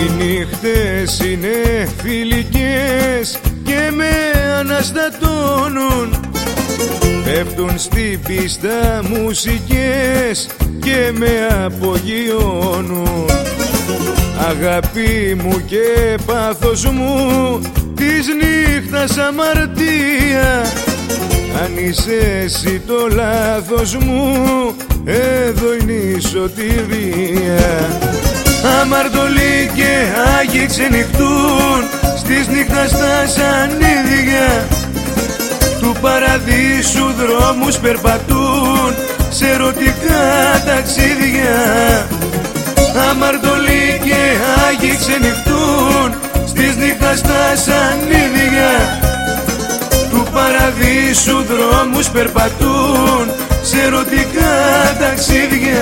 Οι νύχτες είναι φιλικές και με αναστατώνουν. Πέφτουν στην πίστα μουσικές και με απογειώνουν. Αγάπη μου και πάθος μου, της νύχτας αμαρτία. Αν είσαι εσύ το λάθος μου, εδώ είναι η σωτηρία. Αμαρτωλοί και άγιοι ξενυχτούν στις νύχτας τα σανίδια. Του παραδείσου δρόμους περπατούν σε ερωτικά ταξίδια. Αμαρτωλοί και άγιοι ξενυχτούν στις νύχτας τα σανίδια. Του παραδείσου δρόμους περπατούν σε ερωτικά ταξίδια.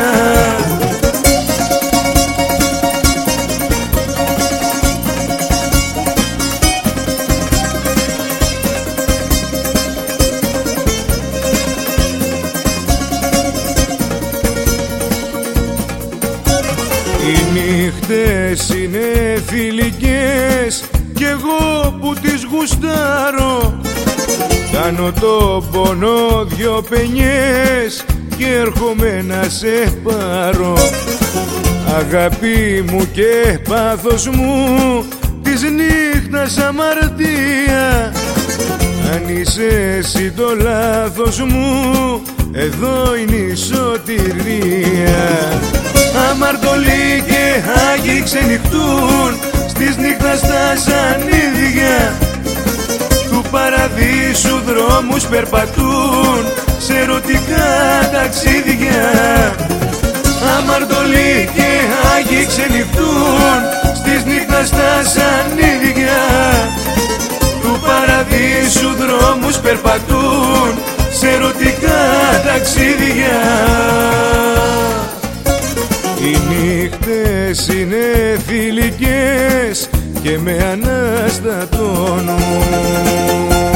Οι νύχτες είναι φιλικές κι εγώ που τις γουστάρω. Κάνω το πόνο δυο πενιές και έρχομαι να σε πάρω. Αγάπη μου και πάθος μου, της νύχτας αμαρτία. Αν είσαι εσύ το λάθος μου, εδώ είναι η σωτηρία. Αμαρτωλοί και άγιοι ξενυχτούν στις νύχτας τα σανίδια. Του παραδείσου δρόμους περπατούν σε ερωτικά ταξίδια. Αμαρτωλοί και άγιοι ξενυχτούν στις νύχτας τα σανίδια. Του παραδείσου δρόμους περπατούν σε ερωτικά ταξίδια. Οι νύχτες είναι φιλικές και με αναστατώνουν.